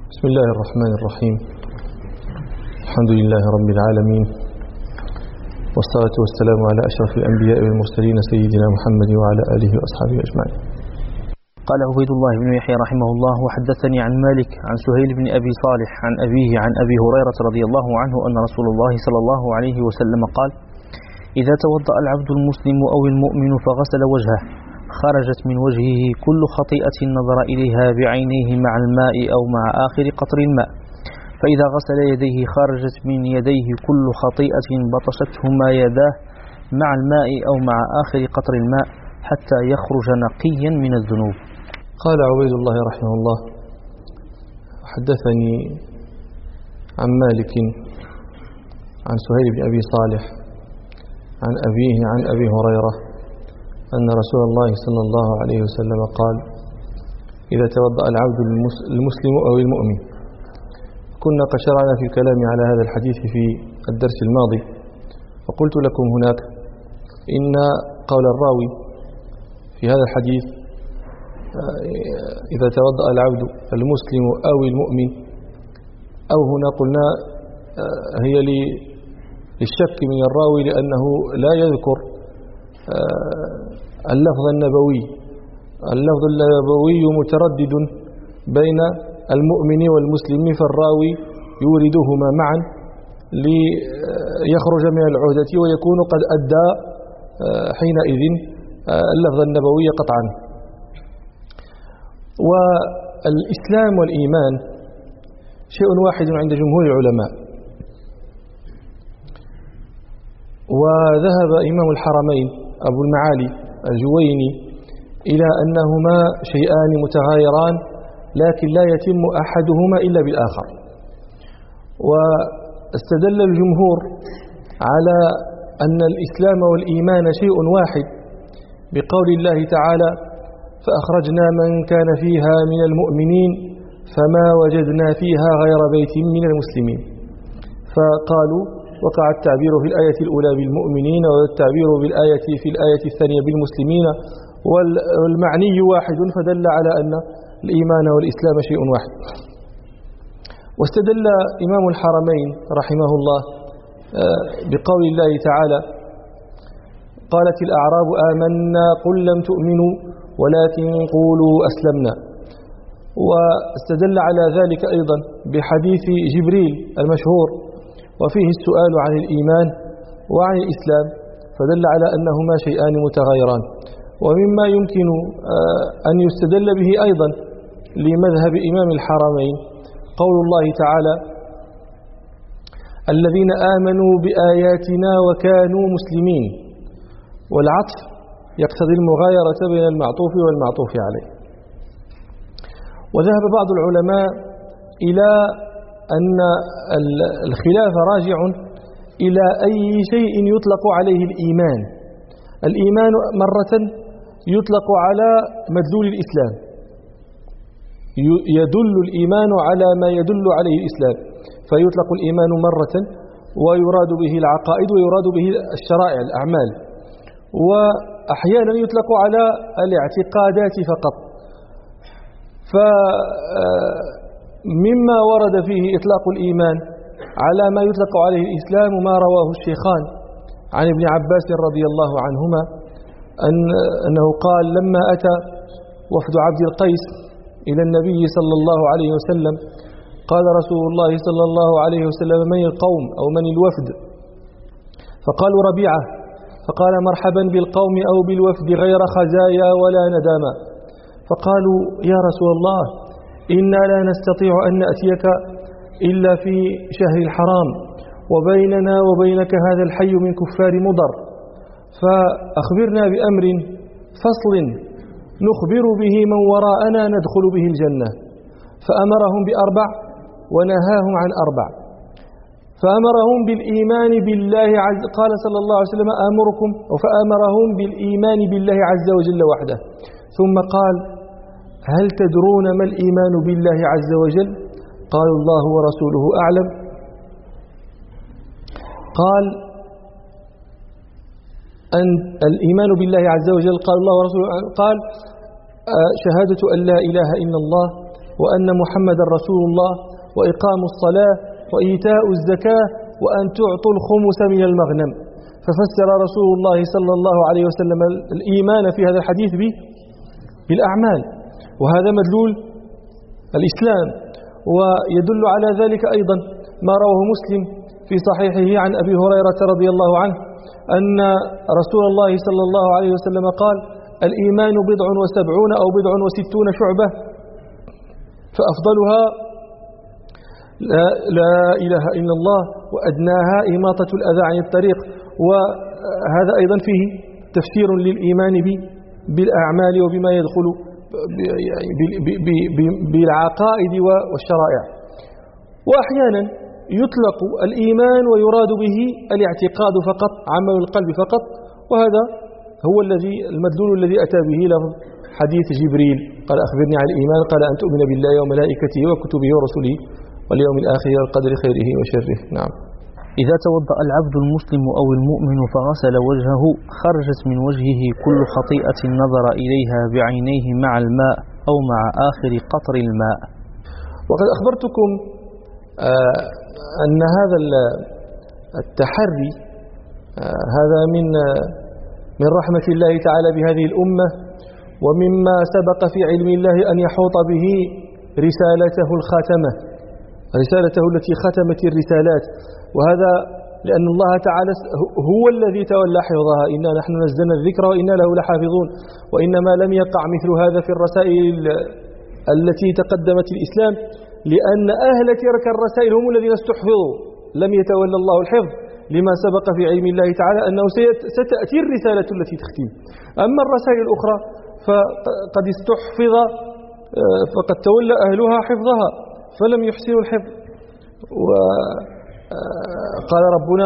بسم الله الرحمن الرحيم. الحمد لله رب العالمين، والصلاة والسلام على أشرف الأنبياء والمرسلين سيدنا محمد وعلى آله وأصحابه أجمعين. قال عبيد الله بن يحيى رحمه الله: وحدثني عن مالك عن سهيل بن أبي صالح عن أبيه عن أبي هريرة رضي الله عنه أن رسول الله صلى الله عليه وسلم قال: إذا توضأ العبد المسلم أو المؤمن فغسل وجهه خرجت من وجهه كل خطيئة نظر إليها بعينيه مع الماء أو مع آخر قطر الماء، فإذا غسل يديه خرجت من يديه كل خطيئة بطشتهما يداه مع الماء أو مع آخر قطر الماء حتى يخرج نقيا من الذنوب. قال عبيد الله رحمه الله: حدثني عن مالك عن سهيل بن أبي صالح عن أبيه عن أبي هريرة أن رسول الله صلى الله عليه وسلم قال: إذا توضأ العبد المسلم أو المؤمن. كنا قد شرعنا في الكلام على هذا الحديث في الدرس الماضي، وقلت لكم هناك إن قول الراوي في هذا الحديث إذا توضأ العبد المسلم أو المؤمن، أو هنا قلنا هي للشك من الراوي لأنه لا يذكر اللفظ النبوي. اللفظ النبوي متردد بين المؤمن والمسلم، فالراوي يوردهما معا ليخرج من العهدة ويكون قد أدى حينئذ اللفظ النبوي قطعا. والإسلام والإيمان شيء واحد عند جمهور العلماء، وذهب إمام الحرمين أبو المعالي الجويني إلى أنهما شيئان متغايران لكن لا يتم أحدهما إلا بالآخر. واستدل الجمهور على أن الإسلام والإيمان شيء واحد بقول الله تعالى: فأخرجنا من كان فيها من المؤمنين فما وجدنا فيها غير بيت من المسلمين. فقالوا وقع التعبير في الآية الأولى بالمؤمنين والتعبير في الآية الثانية بالمسلمين، والمعني واحد، فدل على أن الإيمان والإسلام شيء واحد. واستدل إمام الحرمين رحمه الله بقول الله تعالى: قالت الأعراب آمنا قل لم تؤمنوا ولكن قولوا أسلمنا. واستدل على ذلك أيضا بحديث جبريل المشهور وفيه السؤال عن الإيمان وعن الإسلام، فدل على أنهما شيئان متغايران. ومما يمكن أن يستدل به أيضا لمذهب إمام الحرمين قول الله تعالى: الذين آمنوا بآياتنا وكانوا مسلمين، والعطف يقتضي المغايرة بين المعطوف والمعطوف عليه. وذهب بعض العلماء إلى أن الخلاف راجع إلى أي شيء يطلق عليه الإيمان. الإيمان مرة يطلق على مدلول الإسلام، يدل الإيمان على ما يدل عليه الإسلام، فيطلق الإيمان مرة ويراد به العقائد ويراد به الشرائع الأعمال، وأحيانا يطلق على الاعتقادات فقط. فمما ورد فيه إطلاق الإيمان على ما يطلق عليه الإسلام ما رواه الشيخان عن ابن عباس رضي الله عنهما أنه قال: لما أتى وفد عبد القيس إلى النبي صلى الله عليه وسلم قال رسول الله صلى الله عليه وسلم: من القوم أو من الوفد؟ فقالوا: ربيعة. فقال: مرحبا بالقوم أو بالوفد غير خزايا ولا ندامة. فقالوا: يا رسول الله إنا لا نستطيع أن نأتيك إلا في شهر الحرام، وبيننا وبينك هذا الحي من كفار مضر، فأخبرنا بأمر فصل نخبر به من وراءنا ندخل به الجنة. فأمرهم بأربع ونهاهم عن أربع. فأمرهم بالإيمان بالله قال صلى الله عليه وسلم: آمركم، فأمرهم بالإيمان بالله عز وجل وحده. ثم قال: هل تدرون ما الإيمان بالله عز وجل؟ قالوا: الله ورسوله أعلم. قال: أن الإيمان بالله عز وجل قال الله ورسوله أعلم. قال: شهادة أن لا إله إلا الله وأن محمدا رسول الله وإقام الصلاة وإيتاء الزكاة وأن تعطوا الخمس من المغنم. ففسر رسول الله صلى الله عليه وسلم الإيمان في هذا الحديث بالأعمال، وهذا مدلول الإسلام. ويدل على ذلك أيضا ما رواه مسلم في صحيحه عن أبي هريرة رضي الله عنه أن رسول الله صلى الله عليه وسلم قال: الإيمان 70 أو 60 شعبة، فأفضلها لا إله إلا الله، وأدناها إماطة الأذى عن الطريق. وهذا أيضا فيه تفسير للإيمان بالأعمال وبما يدخل بالعقائد والشرائع. وأحيانا يطلق الإيمان ويراد به الاعتقاد فقط، عمل القلب فقط، وهذا هو المدلول الذي أتى به لفظ حديث جبريل قال: أخبرني عن الإيمان، قال: أن تؤمن بالله وملائكته وكتبه ورسله واليوم الآخر والقدر خيره وشره. نعم. إذا توضأ العبد المسلم أو المؤمن فغسل وجهه خرجت من وجهه كل خطيئة نظر إليها بعينيه مع الماء أو مع آخر قطر الماء. وقد أخبرتكم أن هذا التحري هذا من رحمة الله تعالى بهذه الأمة، ومما سبق في علم الله أن يحوط به رسالته الخاتمة، رسالته التي ختمت الرسالات. وهذا لأن الله تعالى هو الذي تولى حفظها: إنا نحن نزلنا الذكر وإنا له لحافظون. وإنما لم يقع مثل هذا في الرسائل التي تقدمت الإسلام، لأن أهل تلك الرسائل هم الذين استحفظوا، لم يتولى الله الحفظ، لما سبق في علم الله تعالى أنه ستأتي الرسالة التي تختم. أما الرسائل الأخرى فقد استحفظ، فقد تولى أهلها حفظها فلم يحسنوا الحفظ. وقال ربنا: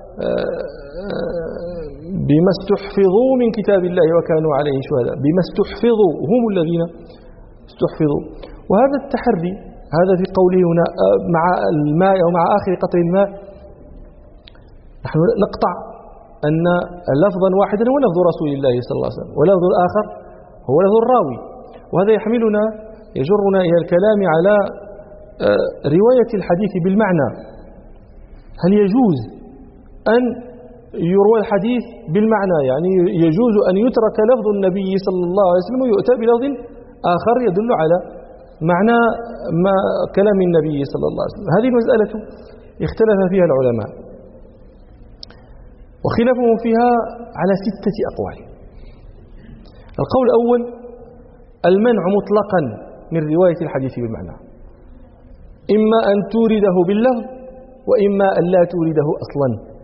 بما استحفظوا من كتاب الله وكانوا عليه شهداء. بما استحفظوا، هم الذين استحفظوا. وهذا التحري هذا في قوله هنا مع الماء أو مع آخر قطر الماء، نحن نقطع أن لفظا واحدا هو لفظ رسول الله صلى الله عليه وسلم، ولفظ الآخر هو لفظ الراوي. وهذا يجرنا إلى الكلام على رواية الحديث بالمعنى. هل يجوز أن يروى الحديث بالمعنى؟ يعني يجوز أن يترك لفظ النبي صلى الله عليه وسلم ويؤتى بلفظ آخر يدل على معنى ما كلام النبي صلى الله عليه وسلم. هذه المسألة اختلف فيها العلماء، وخلافهم فيها على 6 أقوال. القول الأول: المنع مطلقا من رواية الحديث بالمعنى، إما أن تورده باللفظ وإما أن لا تورده أصلا.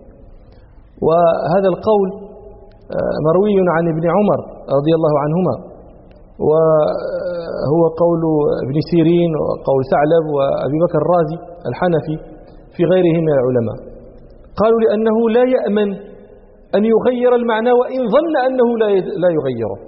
وهذا القول مروي عن ابن عمر رضي الله عنهما، وهو قول ابن سيرين وقول ثعلب وأبي بكر الرازي الحنفي في غيرهم من العلماء. قالوا لأنه لا يأمن أن يغير المعنى وإن ظن أنه لا يغيره.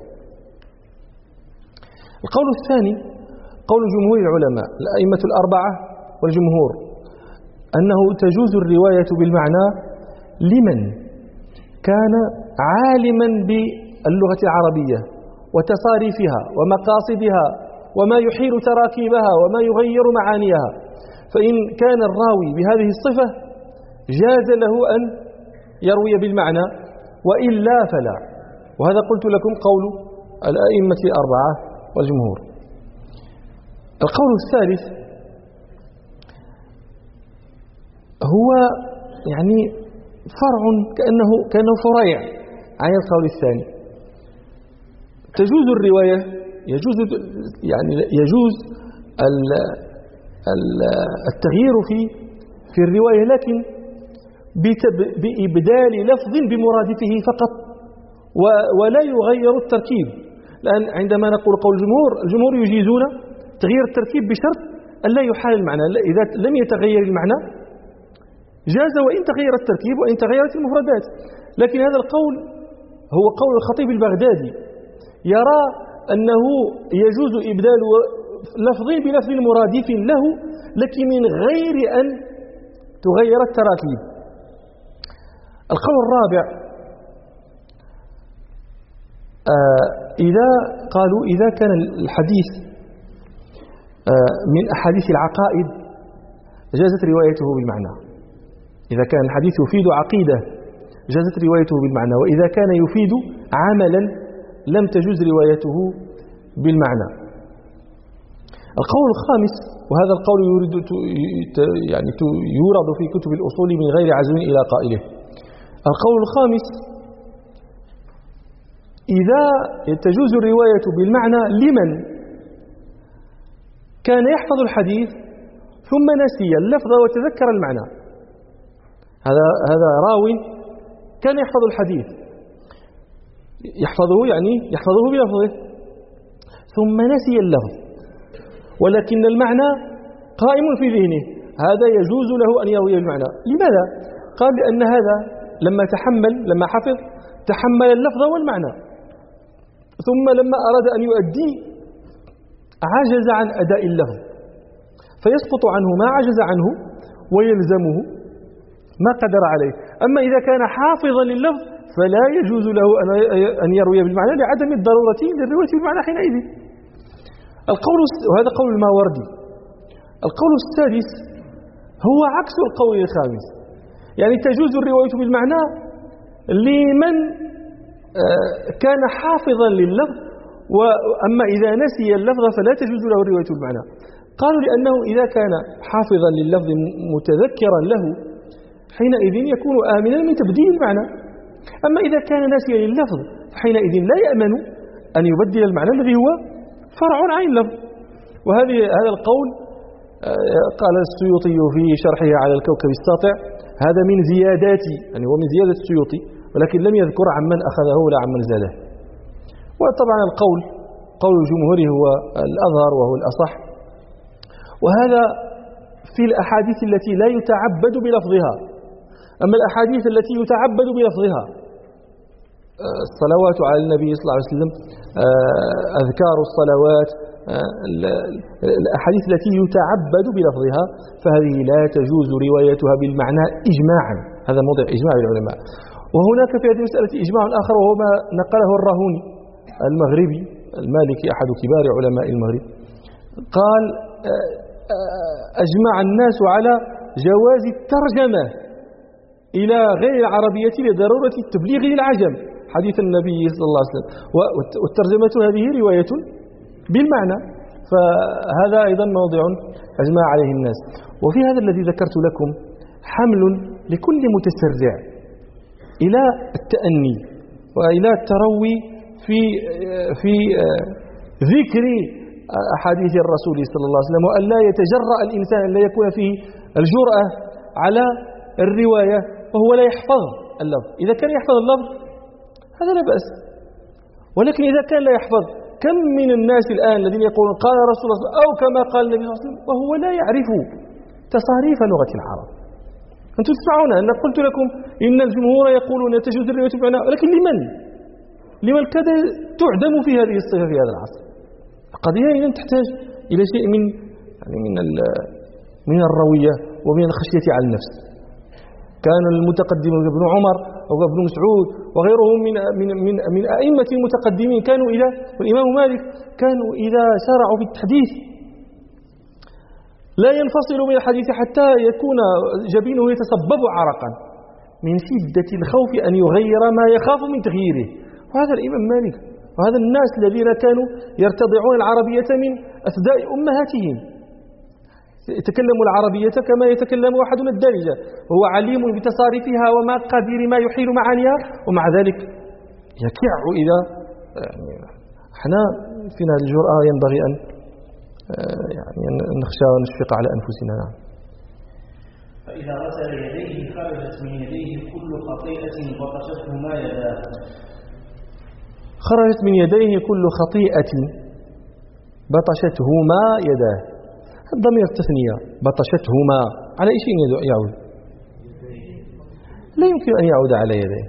القول الثاني قول جمهور العلماء الأئمة الأربعة والجمهور، أنه تجوز الرواية بالمعنى لمن كان عالما باللغة العربية وتصاريفها ومقاصدها وما يحيل تراكيبها وما يغير معانيها. فإن كان الراوي بهذه الصفة جاز له أن يروي بالمعنى، وإلا فلا. وهذا قلت لكم قول الأئمة الأربعة والجمهور. القول الثالث هو يعني فرع كأنه فريع عن القول الثاني. تجوز الرواية، يجوز التغيير في الرواية، لكن بإبدال لفظ بمرادفه فقط، ولا يغير التركيب. لأن عندما نقول قول الجمهور يجيزون تغيير التركيب بشرط أن لا يحال المعنى. إذا لم يتغير المعنى جاز وإن تغير التركيب وإن تغيرت المفردات. لكن هذا القول هو قول الخطيب البغدادي، يرى أنه يجوز إبدال لفظ بلفظ مرادف له، لكن من غير أن تغير التراكيب. القول الرابع إذا كان الحديث من أحاديث العقائد جازت روايته بالمعنى. إذا كان الحديث يفيد عقيدة جازت روايته بالمعنى، وإذا كان يفيد عملا لم تجوز روايته بالمعنى. القول الخامس، وهذا القول يورد في كتب الأصول من غير عزو إلى قائله. القول الخامس: إذا تجوز الرواية بالمعنى لمن كان يحفظ الحديث ثم نسي اللفظ وتذكر المعنى. هذا راو كان يحفظ الحديث، يحفظه بلفظه، ثم نسي اللفظ ولكن المعنى قائم في ذهنه، هذا يجوز له أن يروي المعنى. لماذا؟ قال لأن هذا لما حفظ تحمل اللفظ والمعنى، ثم لما أراد أن يؤدي عجز عن أداء اللفظ، فيسقط عنه ما عجز عنه ويلزمه ما قدر عليه. أما إذا كان حافظا لللفظ فلا يجوز له أن يروي بالمعنى لعدم الضرورة للرواية بالمعنى حينئذ. وهذا قول الماوردي. القول السادس هو عكس القول الخامس، يعني تجوز الرواية بالمعنى لمن كان حافظا لللفظ، وأما إذا نسي اللفظ فلا تجوز له الرواية بالمعنى. قالوا لأنه إذا كان حافظا لللفظ متذكرا له حينئذ يكون آمنا من تبديل المعنى، أما إذا كان ناسيا لللفظ فحينئذ لا يأمن أن يبدل المعنى الذي هو فرع عن اللفظ. هذا القول قال السيوطي في شرحه على الكوكب الساطع هذا من زيادات، يعني هو من زيادة السيوطي، ولكن لم يذكر عمن أخذه ولا عمن زاده. وطبعا قول الجمهور هو الأظهر وهو الأصح، وهذا في الأحاديث التي لا يتعبد بلفظها. أما الأحاديث التي يتعبد بلفظها، الصلوات على النبي صلى الله عليه وسلم، أذكار الصلوات، الأحاديث التي يتعبد بلفظها فهذه لا تجوز روايتها بالمعنى إجماعا، هذا موضع إجماع العلماء. وهناك في هذه المسألة إجماع آخر وهو ما نقله الراهوني المغربي المالكي أحد كبار علماء المغرب، قال أجمع الناس على جواز الترجمة إلى غير العربية لضرورة التبليغ للعجم حديث النبي صلى الله عليه وسلم، والترجمة هذه رواية بالمعنى، فهذا أيضا موضع أجمع عليه الناس. وفي هذا الذي ذكرت لكم حمل لكل متسرع إلى التأني وإلى التروي في ذكر أحاديث الرسول صلى الله عليه وسلم، وأن لا يتجرأ الإنسان، أن لا يكون فيه الجرأة على الرواية وهو لا يحفظ اللفظ. إذا كان يحفظ اللفظ هذا لا بأس، ولكن إذا كان لا يحفظ، كم من الناس الآن الذين يقولون قال رسول الله أو كما قال النبي صلى الله عليه وسلم وهو لا يعرف تصاريف لغة العرب. أنتم تسمعون أن قلت لكم إن الجمهور يقولون تجوز الرواية بالمعنى، ولكن لمن كاد تعدم في هذه الصفة في هذا العصر. القضية إذن تحتاج إلى شيء من الروية ومن الخشية على النفس. كان المتقدم ابن عمر أو ابن مسعود وغيرهم من أئمة المتقدمين والإمام مالك كانوا إذا شرعوا في الحديث لا ينفصل من الحديث حتى يكون جبينه يتصبب عرقا من شدة الخوف أن يغير ما يخاف من تغييره. وهذا الإمام مالك، وهذا الناس الذين كانوا يرتضعون العربية من أثداء أمهاتهم، يتكلم العربية كما يتكلم أحدنا الدارجة، هو عليم بتصاريفها ومقادير ما يحيل معانيها، ومع ذلك يكع إذا احنا فينا الجرأة ينبغي أن نخشى ونشفق على أنفسنا. نعم. فإذا غسل يديه خرجت من يديه كل خطيئة بطشتهما يداه. خرجت من يديه كل خطيئة بطشتهما يداه. الضمير التثنية بطشتهما على أي شيء يعود؟ لا يمكن أن يعود على يديه،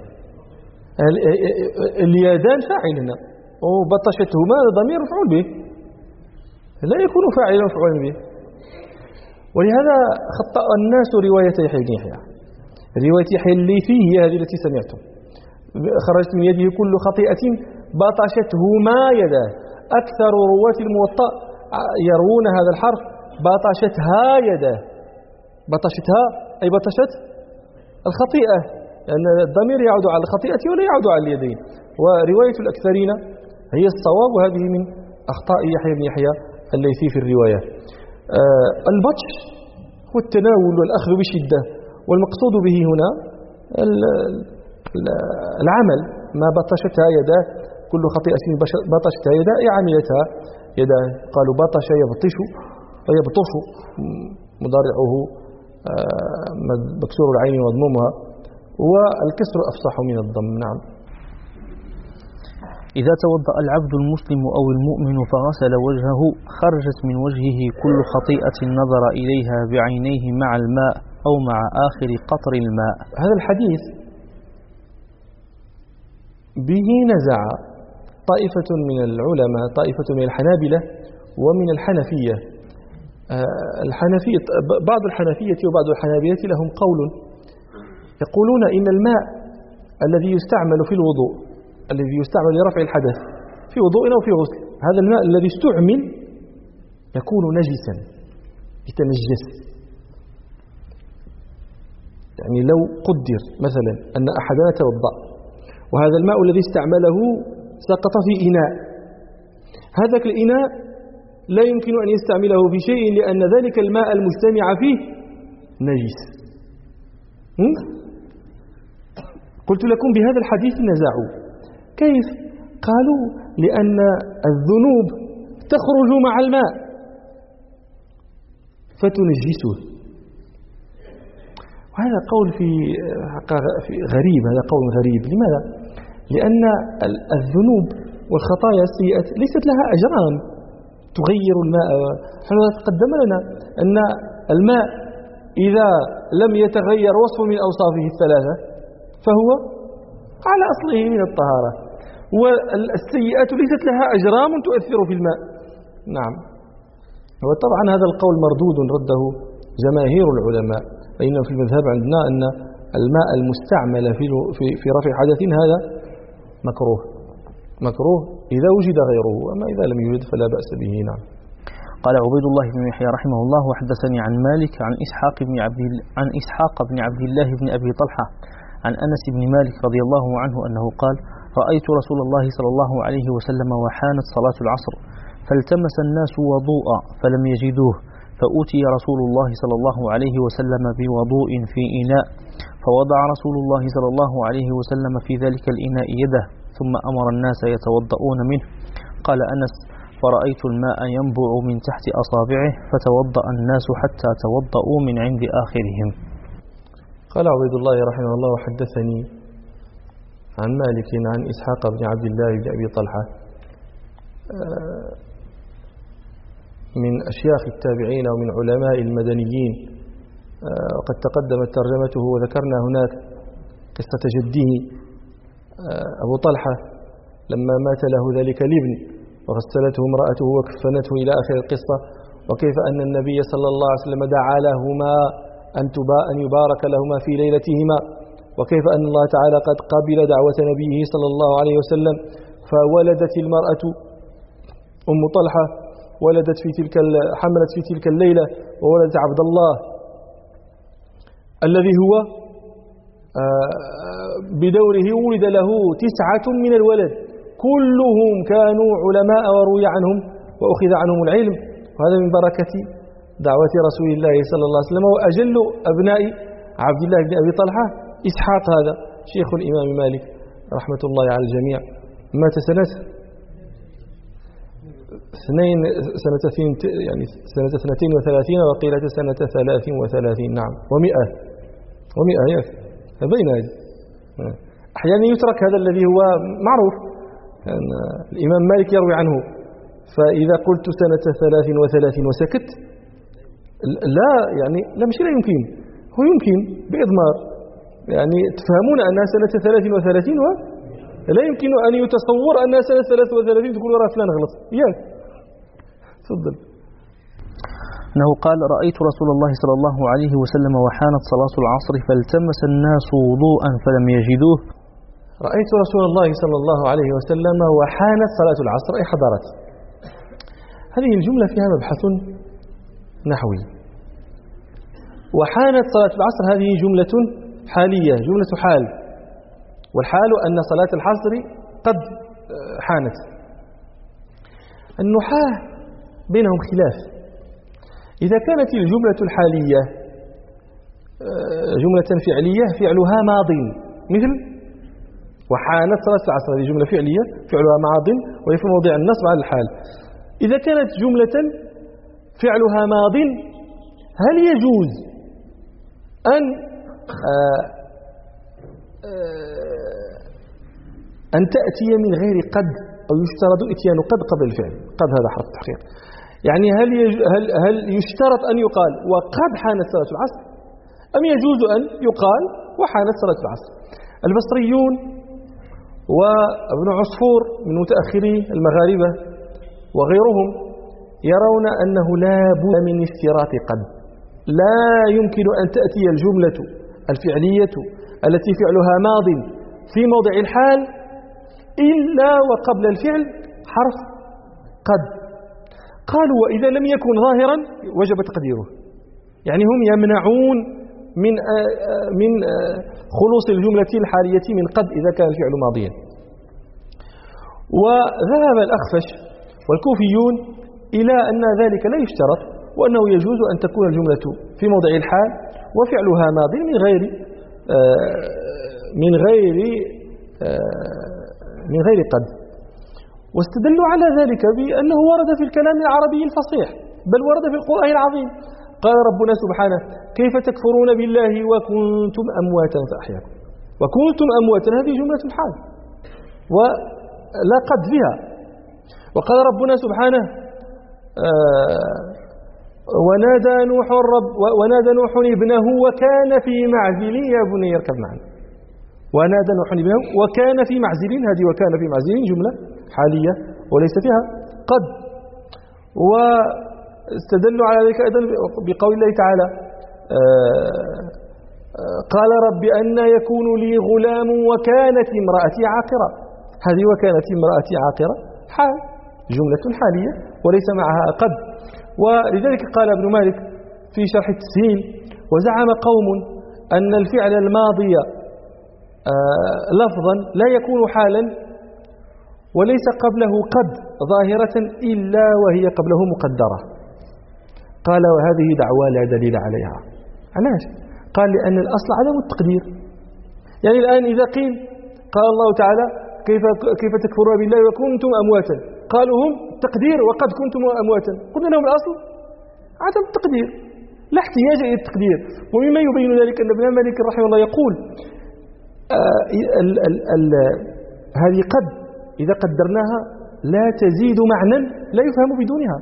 اليدان فاعلنا، وبطشتهما ضمير مفعول به، لا يكون فاعلا مفعولا به. ولهذا خطأ الناس رواية يحيى بن يحيى. رواية يحيى الليثي هي هذه التي سمعتم، خرجت من يده كل خطيئة بطشتهما يداه. أكثر رواة الموطأ يروون هذا الحرف بطشتها يداه. بطشتها أي بطشت الخطيئة، لأن الضمير يعود على الخطيئة ولا يعود على اليدين، ورواية الأكثرين هي الصواب، وهذه من أخطاء يحيى بن يحيى الليثي في الرواية. البطش هو التناول والأخذ بشدة، والمقصود به هنا العمل. ما بطشتها يداه، كل خطيئة بطشتها يداه أي عملتها يداه. قالوا بطش يبطش ويبطش مضارعه مكسور العين ومضمومها، والكسر أفصح من الضم. نعم. إذا توضأ العبد المسلم أو المؤمن فغسل وجهه خرجت من وجهه كل خطيئة نظر إليها بعينيه مع الماء أو مع آخر قطر الماء. هذا الحديث به نزع طائفة من العلماء، طائفة من الحنابلة ومن الحنفية. بعض الحنفية وبعض الحنابلة لهم قول يقولون إن الماء الذي يستعمل في الوضوء، الذي يستعمل لرفع الحدث في وضوء أو في غسل، هذا الماء الذي استعمل يكون نجسا يتنجس. يعني لو قدر مثلا أن أحدنا توضأ وهذا الماء الذي استعمله سقط في إناء، هذا الإناء لا يمكن أن يستعمله في شيء لأن ذلك الماء المجتمع فيه نجس. قلت لكم بهذا الحديث نزعوا. كيف؟ قالوا لأن الذنوب تخرج مع الماء فتنجسه. وهذا قول في غريب، هذا قول غريب. لماذا؟ لأن الذنوب والخطايا السيئة ليست لها أجرام تغير الماء. حنا تقدم لنا أن الماء إذا لم يتغير وصف من أوصافه الثلاثة فهو على أصله من الطهارة، والسيئات ليست لها أجرام تؤثر في الماء. نعم. وطبعا هذا القول مردود رده جماهير العلماء، فإنه في المذهب عندنا أن الماء المستعمل في رفع حدث هذا مكروه إذا وجد غيره، أما إذا لم يوجد فلا بأس به. نعم. قال عبيد الله بن يحيى رحمه الله: وحدثني عن مالك عن إسحاق بن عبد الله بن أبي طلحة عن أنس بن مالك رضي الله عنه أنه قال: رأيت رسول الله صلى الله عليه وسلم وحانت صلاة العصر فالتمس الناس وضوءا فلم يجدوه، فأتي رسول الله صلى الله عليه وسلم بوضوء في إناء، فوضع رسول الله صلى الله عليه وسلم في ذلك الإناء يده ثم أمر الناس يتوضؤون منه. قال أنس: فرأيت الماء ينبع من تحت أصابعه فتوضأ الناس حتى توضؤوا من عند آخرهم. قال عبيد الله رحمه الله: وحدثني عن مالك عن إسحاق بن عبد الله بن أبي طلحة من أشياخ التابعين ومن علماء المدنيين، وقد تقدمت ترجمته وذكرنا هناك قصة جده أبو طلحة لما مات له ذلك الابن وغسلته امرأته وكفنته إلى آخر القصة، وكيف أن النبي صلى الله عليه وسلم دعا لهما أن يبارك لهما في ليلتهما، وكيف أن الله تعالى قد قبل دعوة نبيه صلى الله عليه وسلم فولدت المرأة أم طلحة حملت في تلك الليلة وولدت عبد الله الذي هو بدوره ولد له 9 من الولد كلهم كانوا علماء وروي عنهم وأخذ عنهم العلم، وهذا من بركة دعوة رسول الله صلى الله عليه وسلم. وأجل أبناء عبد الله بن أبي طلحة إسحاق، هذا شيخ الإمام مالك رحمة الله على الجميع، مات سنة 32 وقيل سنة 33. نعم. و100 بين هذه. أحيانا يترك هذا الذي هو معروف، يعني الإمام مالك يروي عنه، فإذا قلت سنة 33 وسكت لا مش لا يمكن، هو يمكن بإضمار، يعني تفهمون أنها سنة 33 لا يمكن أن يتصور أنها سنة 33 تقول وراء فلان غلط. تفضل. أنه قال: رأيت رسول الله صلى الله عليه وسلم وحانت صلاة العصر فالتمس الناس وضوءا فلم يجدوه. رأيت رسول الله صلى الله عليه وسلم وحانت صلاة العصر أي حضرت. هذه الجملة فيها مبحث نحوي. وحانت صلاة العصر هذه جملة حالية، جملة حال، والحال أن صلاة العصر قد حانت. النحاة بينهم خلاف. إذا كانت الجملة الحالية جملة فعلية فعلها ماض، مثل وحانت صلاة العصر، هذه جملة فعلية فعلها ماض وهي في موضع النصب على الحال. إذا كانت جملة فعلها ماض هل يجوز أن تأتي من غير قد، أو يشترط إتيان قد قبل الفعل؟ قد هذا حرف تحقيق، يعني هل يشترط أن يقال وقد حانت صلاة العصر، أم يجوز أن يقال وحانت صلاة العصر؟ البصريون وابن عصفور من متأخري المغاربة وغيرهم يرون أنه لا بد من اشتراط قد، لا يمكن أن تأتي الجملة الفعلية التي فعلها ماض في موضع الحال إلا وقبل الفعل حرف قد. قالوا وإذا لم يكن ظاهرا وجب تقديره، يعني هم يمنعون من خلوص الجملة الحالية من قد إذا كان الفعل ماضيا. وذهب الأخفش والكوفيون إلى أن ذلك لا يشترط، وأنه يجوز أن تكون الجملة في موضع الحال وفعلها ماض من غير قد. واستدلوا على ذلك بأنه ورد في الكلام العربي الفصيح، بل ورد في القرآن العظيم. قال ربنا سبحانه كيف تكفرون بالله وكنتم أمواتا فأحياكم. وكنتم أمواتا هذه جملة الحال ولا قد فيها. وقال ربنا سبحانه ونادى نوح ابنه وكان في معزل يا بني اركب معنا. ونادى نوح ابنه وكان في معزل، هذه وكان في معزل جملة حالية وليس فيها قد. واستدلوا على ذلك أيضا بقول الله تعالى قال رب أن يكون لي غلام وكانت امرأتي عاقرة. هذه وكانت امرأتي عاقرة حال، جملة حالية وليس معها قد. ولذلك قال ابن مالك في شرح التسهيل وزعم قوم أن الفعل الماضي لفظا لا يكون حالا وليس قبله قد ظاهرة إلا وهي قبله مقدرة. قال وهذه دعوى لا دليل عليها. علاش؟ قال لأن الأصل عدم التقدير. يعني الآن إذا قيل قال الله تعالى كيف تكفرون بالله وكنتم أمواتا، قالوا هم تقدير وقد كنتم أمواتا، قلنا لهم الأصل عدم التقدير، لا احتياج إلى التقدير. ومما يبين ذلك أن ابن مالك رحمه الله يقول هذه قد إذا قدرناها لا تزيد معنى لا يفهم بدونها.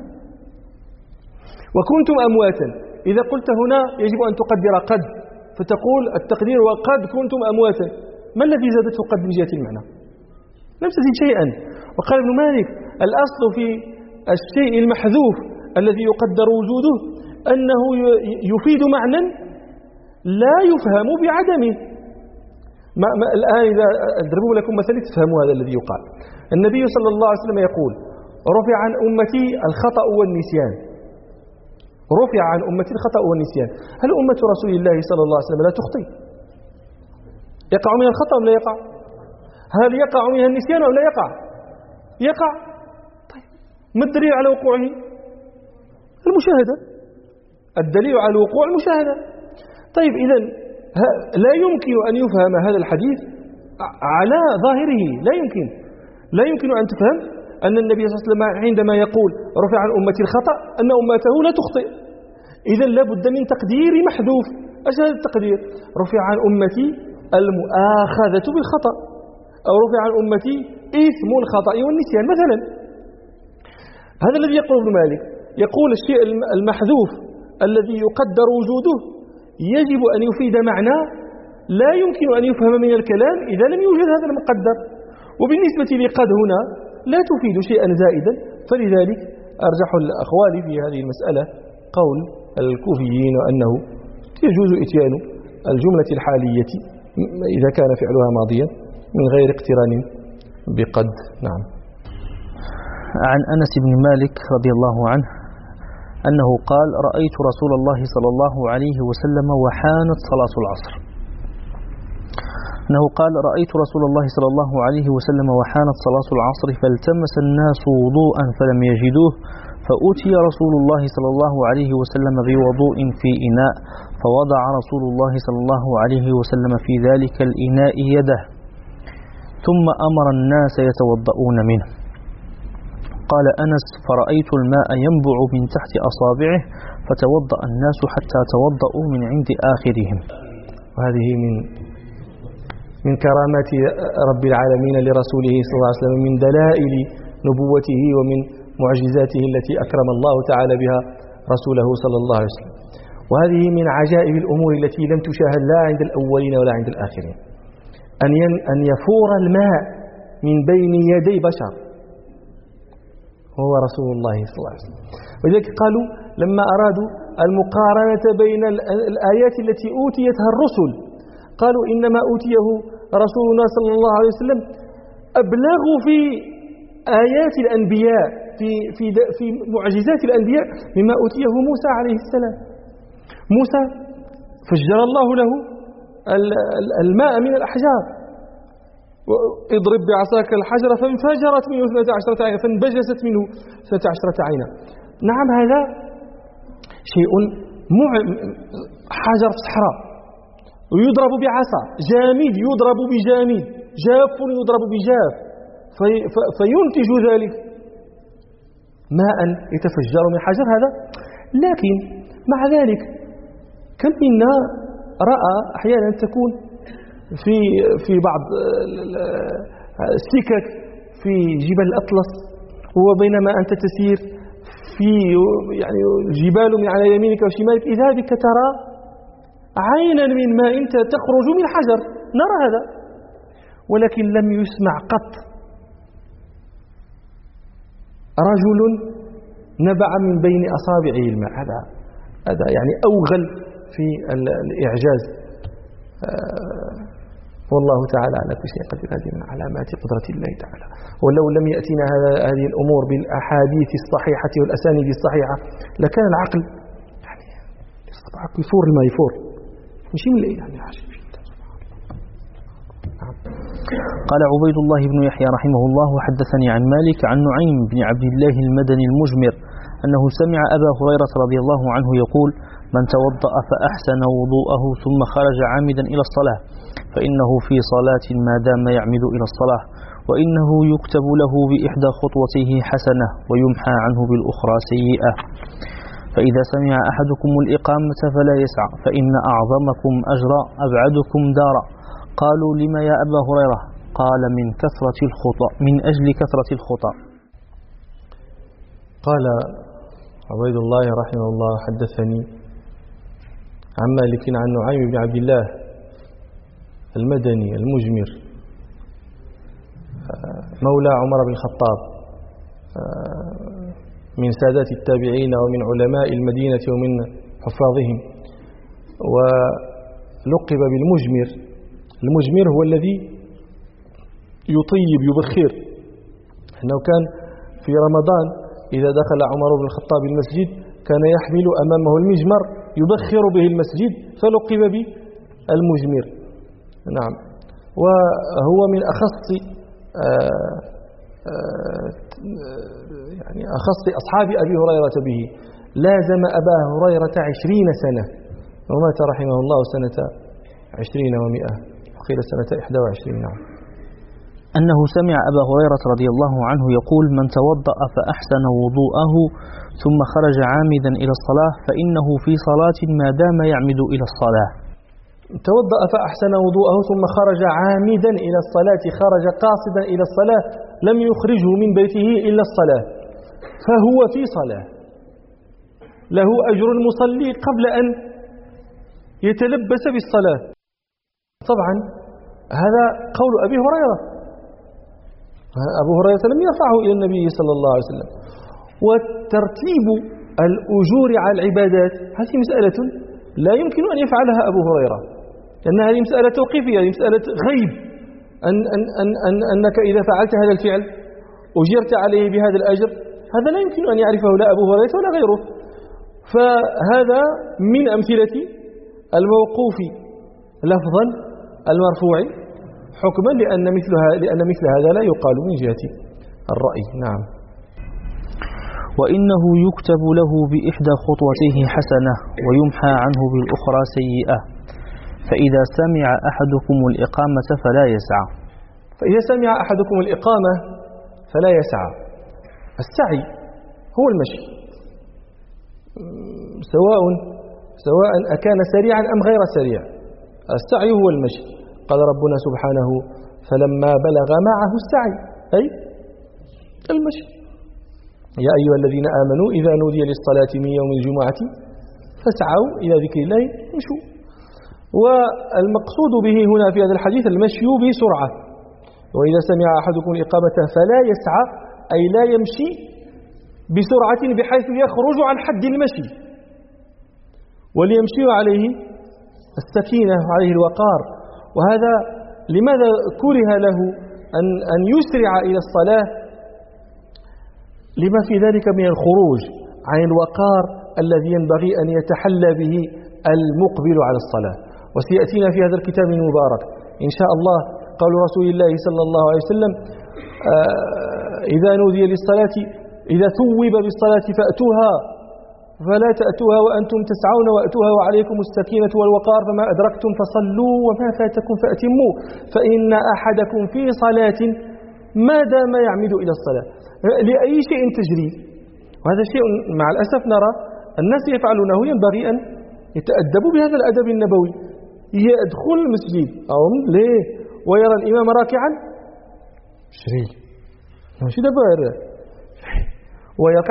وكنتم أمواتا إذا قلت هنا يجب أن تقدر قد، فتقول التقدير وقد كنتم أمواتا، ما الذي زادته قد من جهة المعنى؟ لم تزيد شيئا. وقال ابن مالك الأصل في الشيء المحذوف الذي يقدر وجوده أنه يفيد معنى لا يفهم بعدمه. الآن إذا أضرب لكم مثلا تفهموا هذا الذي يقال. النبي صلى الله عليه وسلم يقول رفع عن أمتي الخطأ والنسيان، رفع عن أمتي الخطأ والنسيان. هل أمة رسول الله صلى الله عليه وسلم لا تخطئ؟ يقع منها الخطأ أم لا يقع؟ هل يقع منها النسيان أم لا يقع؟ يقع. طيب ما الدليل على وقوعه؟ المشاهدة. الدليل على الوقوع المشاهدة. طيب إذن لا يمكن أن يفهم هذا الحديث على ظاهره، لا يمكن أن تفهم أن النبي صلى الله عليه وسلم عندما يقول رفع عن أمتي الخطأ أن أمته لا تخطئ. إذن لا بد من تقدير محذوف. ايش هذا التقدير؟ رفع عن أمتي المؤاخذة بالخطأ، أو رفع عن أمتي إثم الخطأ والنسيان مثلا. هذا الذي يقول ابن مالك، يقول الشيء المحذوف الذي يقدر وجوده يجب أن يفيد معنى لا يمكن أن يفهم من الكلام إذا لم يوجد هذا المقدر. وبالنسبة لقد هنا لا تفيد شيئا زائدا، فلذلك أرجح الأقوال في هذه المسألة قول الكوفيين أنه يجوز إتيان الجملة الحالية إذا كان فعلها ماضيا من غير اقتران بقد. نعم. عن أنس بن مالك رضي الله عنه أنه قال رأيت رسول الله صلى الله عليه وسلم وحانت صلاة العصر. أنه قال رأيت رسول الله صلى الله عليه وسلم وحانت صلاة العصر فالتمس الناس وضوءا فلم يجدوه فأتي رسول الله صلى الله عليه وسلم بوضوء في إناء فوضع رسول الله صلى الله عليه وسلم في ذلك الإناء يده ثم أمر الناس يتوضؤون منه. قال أنس فرأيت الماء ينبع من تحت أصابعه فتوضأ الناس حتى توضؤوا من عند آخرهم. وهذه من كرامات رب العالمين لرسوله صلى الله عليه وسلم، من دلائل نبوته ومن معجزاته التي أكرم الله تعالى بها رسوله صلى الله عليه وسلم. وهذه من عجائب الأمور التي لم تشاهد لا عند الأولين ولا عند الآخرين، أن يفور الماء من بين يدي بشر هو رسول الله صلى الله عليه وسلم. ولذلك قالوا لما أرادوا المقارنة بين الآيات التي أوتيتها الرسل قالوا إنما أوتيه رسولنا صلى الله عليه وسلم أبلغ في آيات الأنبياء في معجزات الأنبياء مما أوتيه موسى عليه السلام. موسى فجر الله له الماء من الأحجار، اضرب بعصاك الحجر فانفجرت منه 12 عينا فانبجست منه 12 عينا. نعم، هذا شيء حجر في الصحراء ويضرب بعصا، جامد يضرب بجامد، جاف يضرب بجاف فينتج ذلك ماء يتفجر من حجر هذا. لكن مع ذلك كم منا رأى أحيانا تكون في بعض السكك في جبال الأطلس، وبينما أنت تسير في يعني الجبال من على يمينك وشمالك إذا بك ترى عينا من ماء تخرج من حجر، نرى هذا، ولكن لم يسمع قط رجل نبع من بين أصابعه الماء. هذا يعني أوغل في الإعجاز. والله تعالى على كل شيء قدير. هذه من علامات قدرة الله تعالى. ولو لم يأتينا هذه الأمور بالأحاديث الصحيحة والأسانيد الصحيحة لكان العقل يعني يفور ما يفور، مش من يعني عجيب. قال عبيد الله بن يحيى رحمه الله حدثني عن مالك عن نعيم بن عبد الله المدني المجمر أنه سمع أبا هريرة رضي الله عنه يقول من توضأ فأحسن وضوءه ثم خرج عامدا إلى الصلاة فإنه في صلاة ما دام يعمد إلى الصلاة، وإنه يكتب له بإحدى خطوتيه حسنة ويمحى عنه بالأخرى سيئة. فإذا سمع أحدكم الإقامة فلا يسعى فإن أعظمكم أجرا أبعدكم دارا. قالوا لما يا أبا هريرة؟ قال من كثرة الخطى، من أجل كثرة الخطى. قال عبيد الله رحمه الله حدثني عن مالك عن نعيم بن عبد الله المدني المجمر مولى عمر بن الخطاب من سادات التابعين ومن علماء المدينة ومن حفاظهم، ولقب بالمجمر. المجمر هو الذي يطيب يبخر، أنه كان في رمضان إذا دخل عمر بن الخطاب المسجد كان يحمل أمامه المجمر يبخر به المسجد فلقب بالمجمر. نعم، وهو من أخص يعني أخص أصحاب أبي هريرة به، لازم أبا هريرة 20 سنة ومات رحمه الله سنة 20 و100 وقيل سنة 21. نعم. أنه سمع أبا هريرة رضي الله عنه يقول من توضأ فأحسن وضوءه ثم خرج عامدا إلى الصلاة فإنه في صلاة ما دام يعمد إلى الصلاة. توضأ فأحسن وضوءه ثم خرج عامدا إلى الصلاة، خرج قاصدا إلى الصلاة، لم يخرجه من بيته إلا الصلاة، فهو في صلاة، له أجر المصلي قبل أن يتلبس بالصلاة. طبعا هذا قول أبي هريرة، أبو هريرة لم يرفعه إلى النبي صلى الله عليه وسلم. وترتيب الأجور على العبادات هذه مسألة لا يمكن أن يفعلها أبو هريرة، لأن هذه مسألة توقيفية، هذه مسألة غيب، أنك إذا فعلت هذا الفعل أجرت عليه بهذا الأجر، هذا لا يمكن أن يعرفه لا أبو هريرة ولا غيره. فهذا من أمثلة الموقوف لفظا المرفوع حكما، لأن مثل هذا لا يقال من جهة الرأي. نعم. وإنه يكتب له بإحدى خطوتيه حسنة ويمحى عنه بالأخرى سيئة، فإذا سمع أحدكم الإقامة فلا يسعى. فإذا سمع أحدكم الإقامة فلا يسعى. السعي هو المشي، سواء أكان سريعا أم غير سريع، السعي هو المشي. قال ربنا سبحانه: فلما بلغ معه السعي، أي المشي. يا أيها الذين آمنوا إذا نودي للصلاة من يوم الجمعة فاسعوا إلى ذكر الله وامشوا. والمقصود به هنا في هذا الحديث المشي بسرعة. وإذا سمع أحدكم الإقامة فلا يسعى، أي لا يمشي بسرعة بحيث يخرج عن حد المشي، وليمشي عليه السكينة وعليه الوقار. وهذا لماذا كره له أن يسرع إلى الصلاة؟ لما في ذلك من الخروج عن الوقار الذي ينبغي أن يتحلى به المقبل على الصلاة. وسيأتينا في هذا الكتاب المبارك إن شاء الله قول رسول الله صلى الله عليه وسلم: إذا نودي للصلاة، إذا ثوب بالصلاة فأتوها، فلا تأتوها وأنتم تسعون، وأتوها وعليكم السكينة والوقار، فما أدركتم فصلوا وما فاتكم فأتموا، فإن أحدكم في صلاة ما دام يعمد إلى الصلاة لأي شيء تجري. وهذا شيء مع الأسف نرى الناس يفعلونه. ينبغي أن يتأدبوا بهذا الأدب النبوي. يدخل المسجد ليه ويرى الإمام راكعا شري ماشي دبر ويركع،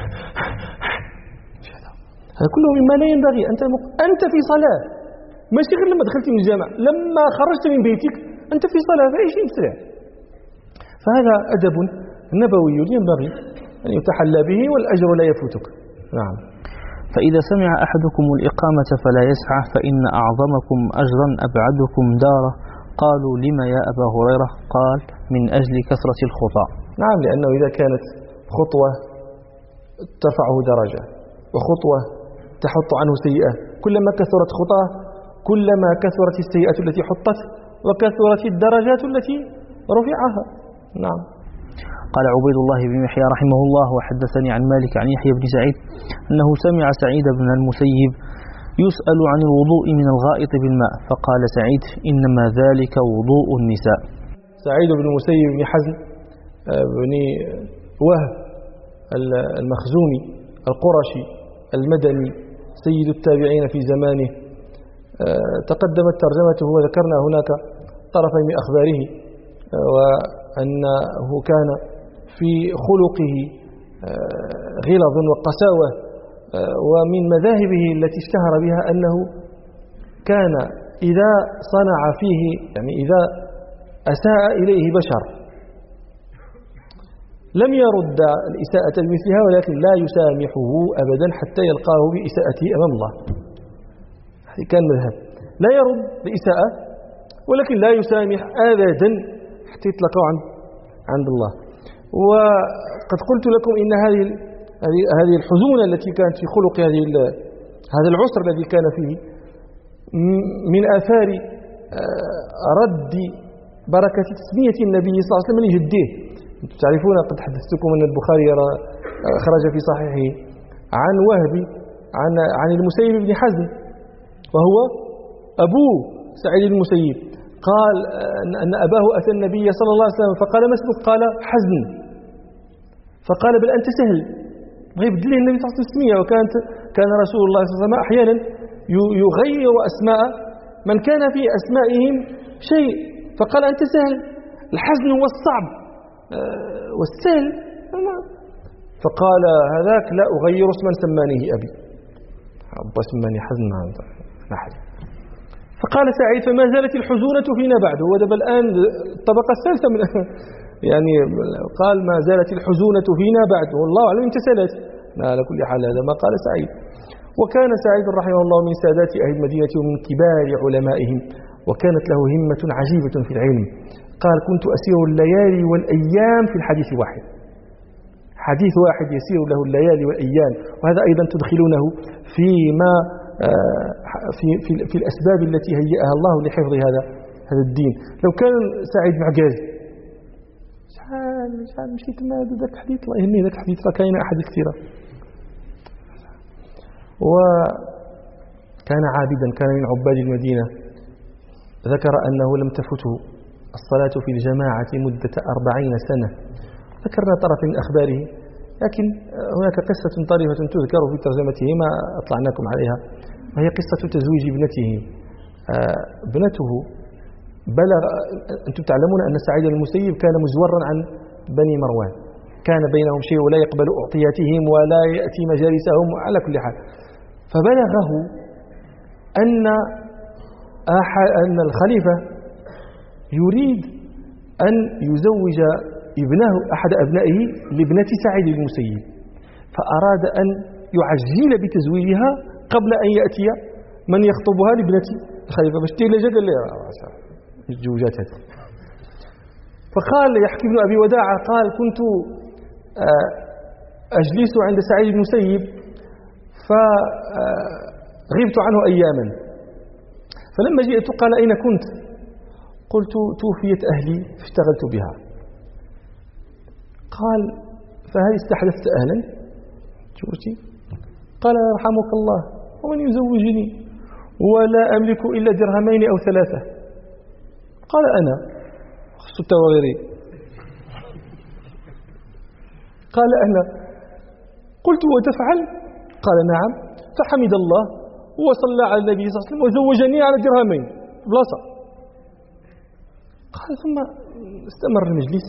هذا كله مما لا ينبغي. أنت في صلاة، ماشي غير لما دخلت من الجامع، لما خرجت من بيتك أنت في صلاة، فأي شيء تسرع. فهذا أدب نبوي ينبغي أن يتحلى به، والأجر لا يفوتك. نعم. فإذا سمع أحدكم الإقامة فلا يسعى، فإن أعظمكم أجرا أبعدكم دارا. قالوا: لما يا أبا هريرة؟ قال: من أجل كثرة الخطى. نعم، لأنه إذا كانت خطوة ترفعه درجة وخطوة تحط عنه سيئة، كلما كثرت خطاه كلما كثرت السيئة التي حطت وكثرت الدرجات التي رفعها. نعم. قال عبيد الله بن يحيى رحمه الله: وحدثني عن مالك عن يحيى بن سعيد أنه سمع سعيد بن المسيب يسأل عن الوضوء من الغائط بالماء، فقال سعيد: إنما ذلك وضوء النساء. سعيد بن المسيب بن حزم بن وهب المخزومي القرشي المدني سيد التابعين في زمانه، تقدمت ترجمته وذكرنا هناك طرفي من أخباره، وأنه كان في خلقه غلظ وقساوة، ومن مذاهبه التي اشتهر بها أنه كان إذا صنع فيه، يعني إذا أساء إليه بشر لم يرد الإساءة بمثلها، ولكن لا يسامحه أبدا حتى يلقاه بإساءته أمام الله. هذا كان مذهب، لا يرد بإساءة ولكن لا يسامح أبدا حتى يطلقوا عند الله. وقد قلت لكم إن هذه الحزونة التي كانت في خلق هذا العسر الذي كان فيه من آثار رد بركة تسمية النبي صلى الله عليه وسلم لجده. أنتم تعرفون، قد حدثتكم أن البخاري خرج في صحيحه عن وهب عن المسيب بن حزم، وهو أبوه سعيد بن المسيب، قال أن أباه أتى النبي صلى الله عليه وسلم فقال: ما اسمك؟ قال: حزن. فقال: بل أنت سهل. يبدل له النبي صلى الله عليه وسلم اسمية، وكان رسول الله صلى الله عليه وسلم أحيانا يغير أسماء من كان في أسمائهم شيء، فقال: أنت سهل. الحزن هو الصعب والسهل. فقال هذاك: لا أغير اسما سمانيه أبي، أبا سماني حزن نحن. فقال سعيد: فما زالت الحزونة فينا بعد. ودب الآن الطبقة الثالثة من يعني قال: ما زالت الحزونة فينا بعد، والله أعلم إن تسالت. على كل حال هذا ما قال سعيد. وكان سعيد رحمه الله من سادات أهل المدينة ومن كبار علمائهم، وكانت له همة عجيبة في العلم. قال كنت أسير الليالي والأيام في الحديث واحد، حديث واحد يسير له الليالي والأيام. وهذا أيضا تدخلونه فيما في الأسباب التي هيئها الله لحفظ هذا الدين. لو كان سعيد معجاز شحال مشيت ما ذاك الحديث، الله يهني ذاك الحديث فكاين أحاديث كثيرة. وكان عابدا، كان من عباد المدينة. ذكر أنه لم تفته الصلاة في الجماعة مدة 40 سنة. ذكرنا طرف من أخباره، لكن هناك قصة طريفة تذكر في ترجمته ما أطلعناكم عليها، وهي قصة تزويج ابنته. ابنته بلغ، أنتم تعلمون أن سعيد بن المسيب كان مزورا عن بني مروان، كان بينهم شيء ولا يقبل أعطياتهم ولا يأتي مجالسهم على كل حال. فبلغه أن الخليفة يريد أن يزوج ابنه أحد أبنائه لابنة سعيد بن المسيب، فأراد أن يعجل بتزويجها قبل أن يأتي من يخطبها لابنة الخليفة باش تيجي لجد الزوجات هذه. فقال، يحكي ابن أبي وداعة قال كنت أجلس عند سعيد بن المسيب فغبت عنه أياما، فلما جئت قال أين كنت؟ قلت توفيت أهلي فاشتغلت بها. قال فهل استحدثت أهلا؟ شوفتي؟ قال يرحمك الله ومن يزوجني ولا أملك إلا درهمين أو 3. قال أنا خصت وغيري. قال أنا. قلت وتفعل؟ قال نعم. فحمد الله وصلى على النبي صلى الله عليه وسلم وزوجني على درهمين بلاصة. قال ثم استمر المجلس.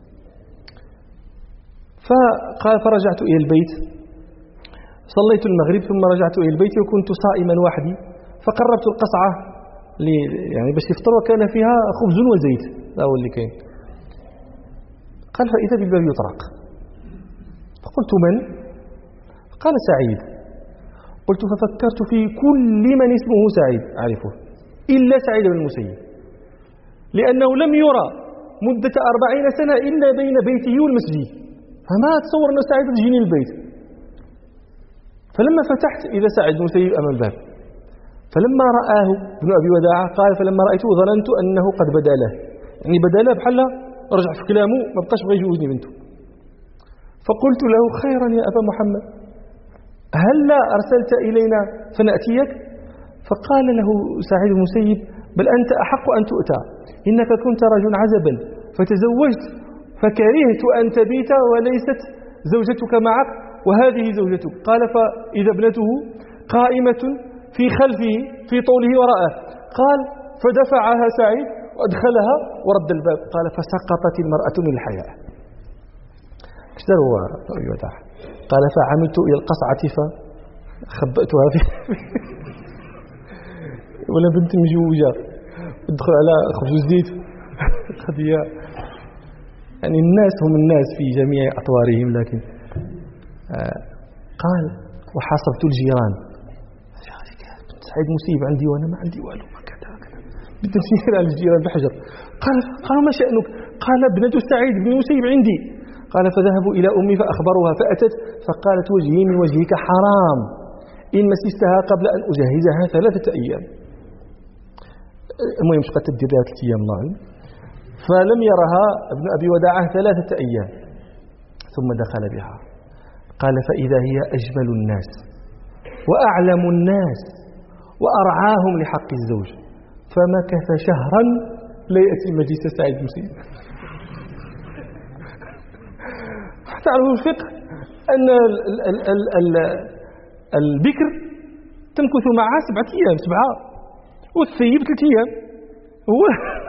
فقال فرجعت إلى البيت، صليت المغرب ثم رجعت إلى البيت وكنت صائما وحدي، فقربت القصعة يعني باش يفطر وكان فيها خبز وزيت، لا هو اللي كاين. قال فإذا بالباب يطرق، فقلت من؟ قال سعيد. قلت ففكرت في كل من اسمه سعيد أعرفه إلا سعيد بن المسيب، لأنه لم يرى مدة 40 سنة إلا بين بيته والمسجد، فما أتصور أن سعيد يجيني البيت. فلما فتحت إذا سعيد بن المسيب أمام الباب، فلما رآه ابن أبي وداعة قال فلما رأيته ظننت أنه قد بدا له، يعني بدا له بحال رجع في كلامه ما بقاش بغى يجوزني بنته. فقلت له خيرا يا أبا محمد، هل لا أرسلت إلينا فنأتيك؟ فقال له سعيد بن المسيب بل أنت أحق أن تؤتى، إنك كنت رجل عزبا فتزوجت فكرهت أن تبيت وليست زوجتك معك وهذه زوجتك. قال فإذا ابنته قائمة في خلفه في طوله وراءه. قال فدفعها سعيد وأدخلها ورد الباب. قال فسقطت المرأة من الحياء. اشتر هو قال فعملت إلى القصعة فخبأتها في ولا بنت مجوجة ادخل على خبز الزيت قضية. يعني الناس هم الناس في جميع أطوارهم. لكن قال وحاصرت الجيران، سعيد مصيب عندي وأنا ما عندي والو كذا بدي نسير على الجيران بحجر. قالوا ما شأنك؟ قال ابنة سعيد بن مصيب عندي. قال فذهبوا إلى أمي فأخبروها فأتت فقالت وجهي من وجهك حرام إن مسستها قبل أن أجهزها 3 أيام. المهم شقت تدير لها 3 أيام الله. فلم يرها ابن أبي وداعة 3 أيام ثم دخل بها. قال فإذا هي أجمل الناس وأعلم الناس وأرعاهم لحق الزوج. فمكث شهرا لا يأتي مجلس سعيد بن المسيب. تعرفوا الفقه أن البكر تمكث معها 7 أيام 7 والثيب 3 أيام. هو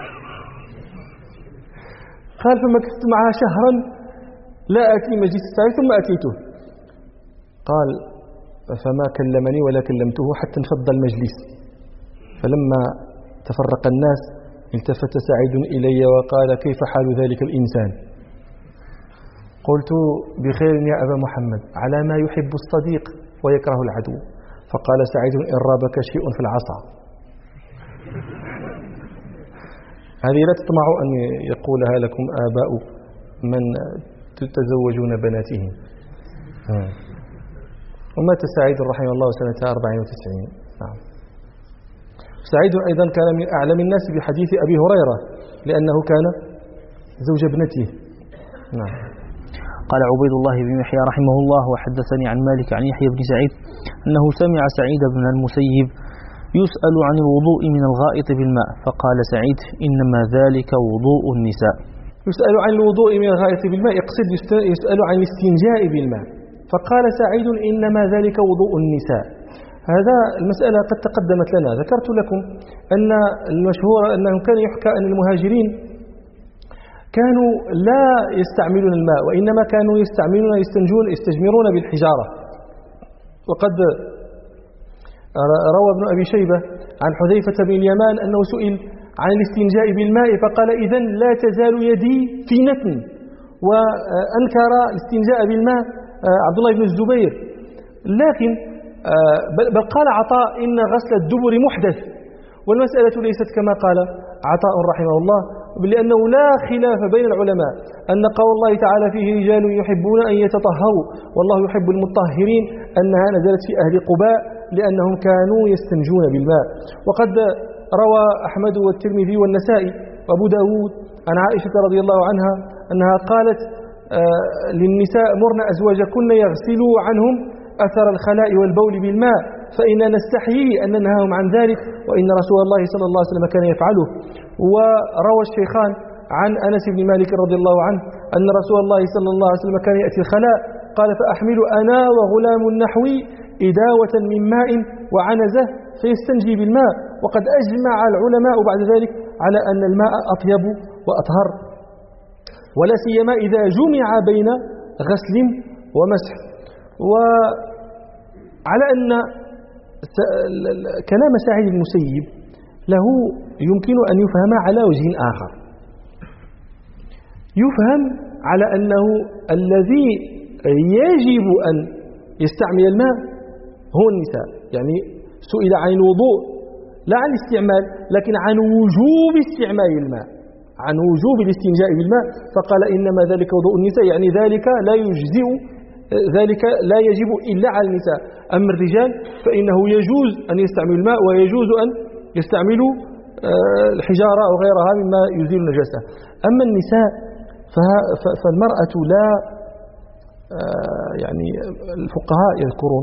قال فمكثت معها شهرا لا أتي مجلس سعيد ثم أتيته. قال فما كلمني ولا كلمته حتى انفض المجلس. فلما تفرق الناس التفت سعيد إلي وقال كيف حال ذلك الإنسان؟ قلت بخير يا أبا محمد على ما يحب الصديق ويكره العدو. فقال سعيد إن رابك شيء في العصا. هذه لا تطمعوا أن يقولها لكم آباء من تتزوجون بناتهم. ومات سعيد رحمه الله سنة 94. نعم. سعيد أيضا كان من أعلم الناس بحديث أبي هريرة لأنه كان زوج ابنته. نعم. قال عبيد الله بن يحيى رحمه الله وحدثني عن مالك عن يحيى بن سعيد أنه سمع سعيد بن المسيب يسأل عن الوضوء من الغائط بالماء فقال سعيد إنما ذلك وضوء النساء. يسأل عن الوضوء من الغائط بالماء يقصد يسأل عن الاستنجاء بالماء فقال سعيد إنما ذلك وضوء النساء. هذا المسألة قد تقدمت لنا. ذكرت لكم أن المشهور أنه كان يحكى أن المهاجرين كانوا لا يستعملون الماء وإنما كانوا يستجمرون بالحجارة. وقد روى ابن أبي شيبة عن حذيفة بن اليمان أنه سئل عن الاستنجاء بالماء فقال إذن لا تزال يدي في نتن. وأنكر الاستنجاء بالماء عبد الله بن الزبير. لكن بل قال عطاء إن غسل الدبر محدث. والمسألة ليست كما قال عطاء رحمه الله لأنه لا خلاف بين العلماء أن قول الله تعالى فيه رجال يحبون أن يتطهروا والله يحب المطهرين أنها نزلت في أهل قباء لأنهم كانوا يستنجون بالماء. وقد روى أحمد والترمذي والنسائي وأبو داود عن عائشة رضي الله عنها أنها قالت للنساء مرن أزواجكن يغسلوا عنهم أثر الخلاء والبول بالماء فإننا نستحيي أن ننهاهم عن ذلك وإن رسول الله صلى الله عليه وسلم كان يفعله. وروى الشيخان عن أنس بن مالك رضي الله عنه أن رسول الله صلى الله عليه وسلم كان يأتي الخلاء قال فأحمل أنا وغلام النحوي إداوة من ماء وعنزة فيستنجي بالماء. وقد أجمع العلماء بعد ذلك على أن الماء أطيب وأطهر ولا سيما إذا جمع بين غسل ومسح. وعلى أن كلام سعيد المسيب له يمكن أن يفهم على وجه آخر. يفهم على أنه الذي يجب أن يستعمل الماء هو النساء. يعني سئل عن الوضوء لا عن الاستعمال لكن عن وجوب استعمال الماء عن وجوب الاستنجاء بالماء فقال إنما ذلك وضوء النساء يعني ذلك لا يجزئ ذلك لا يجب إلا على النساء. أما الرجال فإنه يجوز أن يستعملوا الماء ويجوز أن يستعملوا الحجارة أو غيرها مما يزيل النجاسة. أما النساء فالمرأة لا يعني الفقهاء يذكرون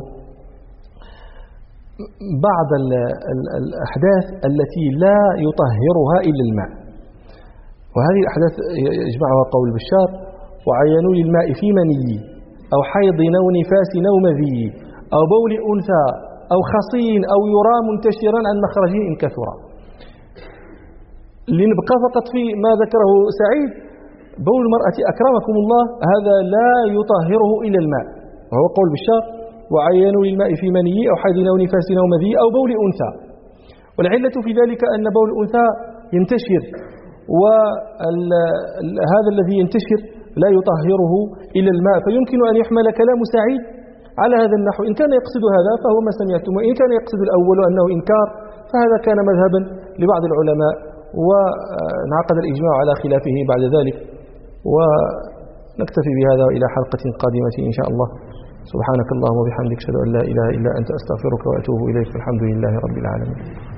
بعض الأحداث التي لا يطهرها إلا الماء وهذه الأحداث يجمعها قول بشار وعينوا للماء في مني أو حيض أو نفاس أو مذي أو بول أنثى أو خصين أو يرى منتشرا عن مخرجه إن كثرا. لنبقى فقط في ما ذكره سعيد بول المرأة أكرمكم الله هذا لا يطهره إلا الماء وهو قول بشار وعينوا للماء في مني أو حيض أو نفاس أو مذي أو بول أنثى. والعلة في ذلك أن بول الأنثى ينتشر وهذا الذي ينتشر لا يطهره إلا الماء فيمكن أن يحمل كلام سعيد على هذا النحو. إن كان يقصد هذا فهو ما سمعتم وإن كان يقصد الأول أنه إنكار فهذا كان مذهبا لبعض العلماء ونعقد الإجماع على خلافه بعد ذلك. ونكتفي بهذا وإلى حلقة قادمة إن شاء الله. سبحانك اللهم وبحمدك أشهد أن لا إله إلا أنت أستغفرك وأتوب إليك. الحمد لله رب العالمين.